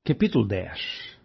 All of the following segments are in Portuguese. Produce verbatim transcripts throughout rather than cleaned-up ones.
Capítulo dez.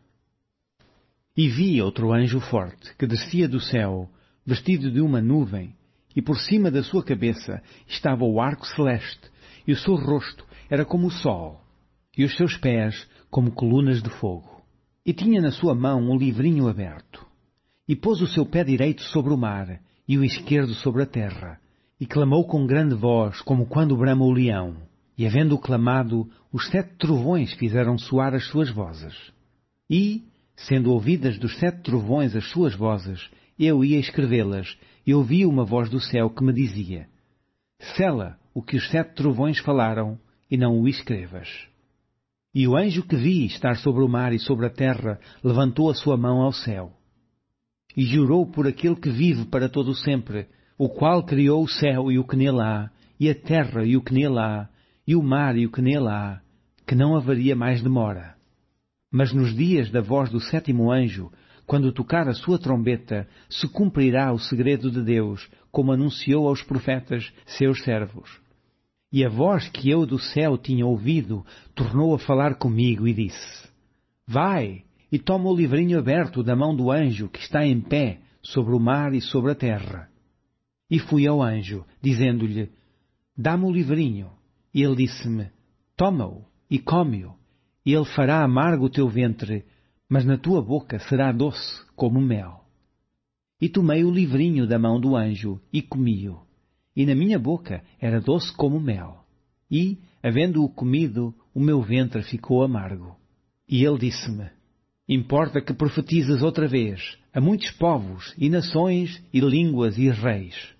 E vi outro anjo forte, que descia do céu, vestido de uma nuvem, e por cima da sua cabeça estava o arco celeste, e o seu rosto era como o sol, e os seus pés como colunas de fogo. E tinha na sua mão um livrinho aberto. E pôs o seu pé direito sobre o mar, e o esquerdo sobre a terra, e clamou com grande voz, como quando brama o leão. E havendo clamado, os sete trovões fizeram soar as suas vozes. E, sendo ouvidas dos sete trovões as suas vozes, eu ia escrevê-las, e ouvi uma voz do céu que me dizia: Sela o que os sete trovões falaram, e não o escrevas. E o anjo que vi estar sobre o mar e sobre a terra levantou a sua mão ao céu. E jurou por aquele que vive para todo o sempre, o qual criou o céu e o que nele há, e a terra e o que nele há, e o mar e o que nele há, que não haveria mais demora. Mas nos dias da voz do sétimo anjo, quando tocar a sua trombeta, se cumprirá o segredo de Deus, como anunciou aos profetas, seus servos. E a voz que eu do céu tinha ouvido, tornou a falar comigo e disse: Vai, e toma o livrinho aberto da mão do anjo que está em pé sobre o mar e sobre a terra. E fui ao anjo, dizendo-lhe: Dá-me o livrinho. E ele disse-me: Toma-o e come-o, e ele fará amargo o teu ventre, mas na tua boca será doce como mel. E tomei o livrinho da mão do anjo e comi-o, e na minha boca era doce como mel. E, havendo-o comido, o meu ventre ficou amargo. E ele disse-me: Importa que profetizes outra vez a muitos povos e nações e línguas e reis.